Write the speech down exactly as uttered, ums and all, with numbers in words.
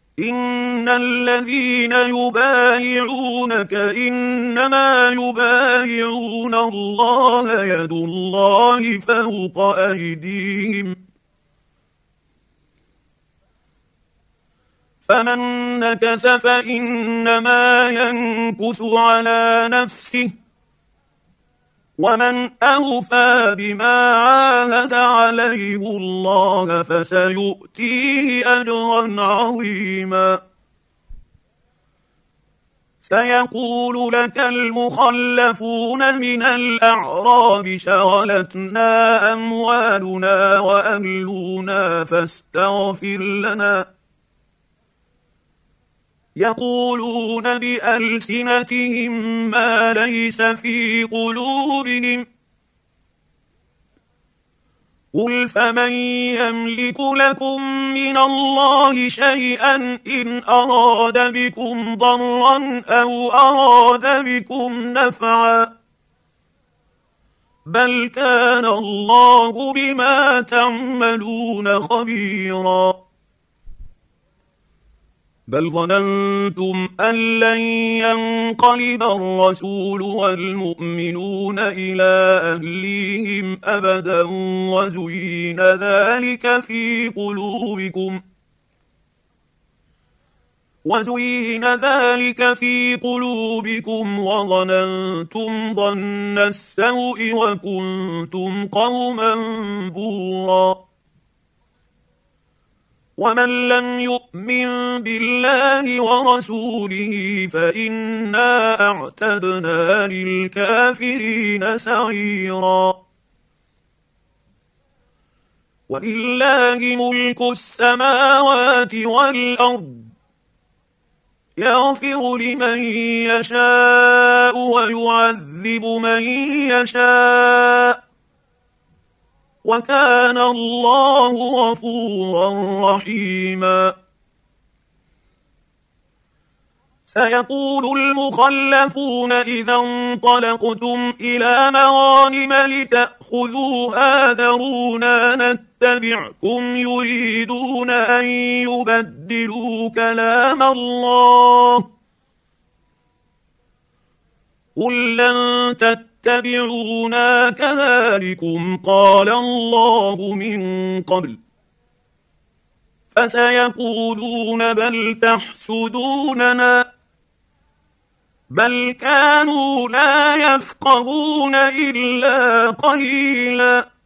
إن الذين يبايعونك إنما يبايعون الله يد الله فوق أيديهم فمن نكث فإنما ينكث على نفسه ومن أوفى بما عاهد عليه الله فسيؤتيه أجرا عظيما. سيقول لك المخلفون من الأعراب شغلتنا أموالنا وأهلنا فاستغفر لنا. يقولون بألسنتهم ما ليس في قلوبهم قل فمن يملك لكم من الله شيئا إن أراد بكم ضرا أو أراد بكم نفعا بل كان الله بما تعملون خبيرا. بل ظننتم أن لن ينقلب الرسول والمؤمنون إلى أهليهم أبدا وزين ذلك في قلوبكم وزين ذلك في قلوبكم وظننتم ظن السوء وكنتم قوما بورا. ومن لم يؤمن بالله ورسوله فإنا أعتدنا للكافرين سعيرا. ولله ملك السماوات والأرض يغفر لمن يشاء ويعذب من يشاء وكان الله غفورا رحيما. سيقول المخلفون إذا انطلقتم إلى مغانم لتأخذوها ذرونا نتبعكم يريدون أن يبدلوا كلام الله قل لن تتبعونا كذلكم قال الله من قبل فسيقولون بل تحسدوننا بل كانوا لا يفقهون إلا قليلا.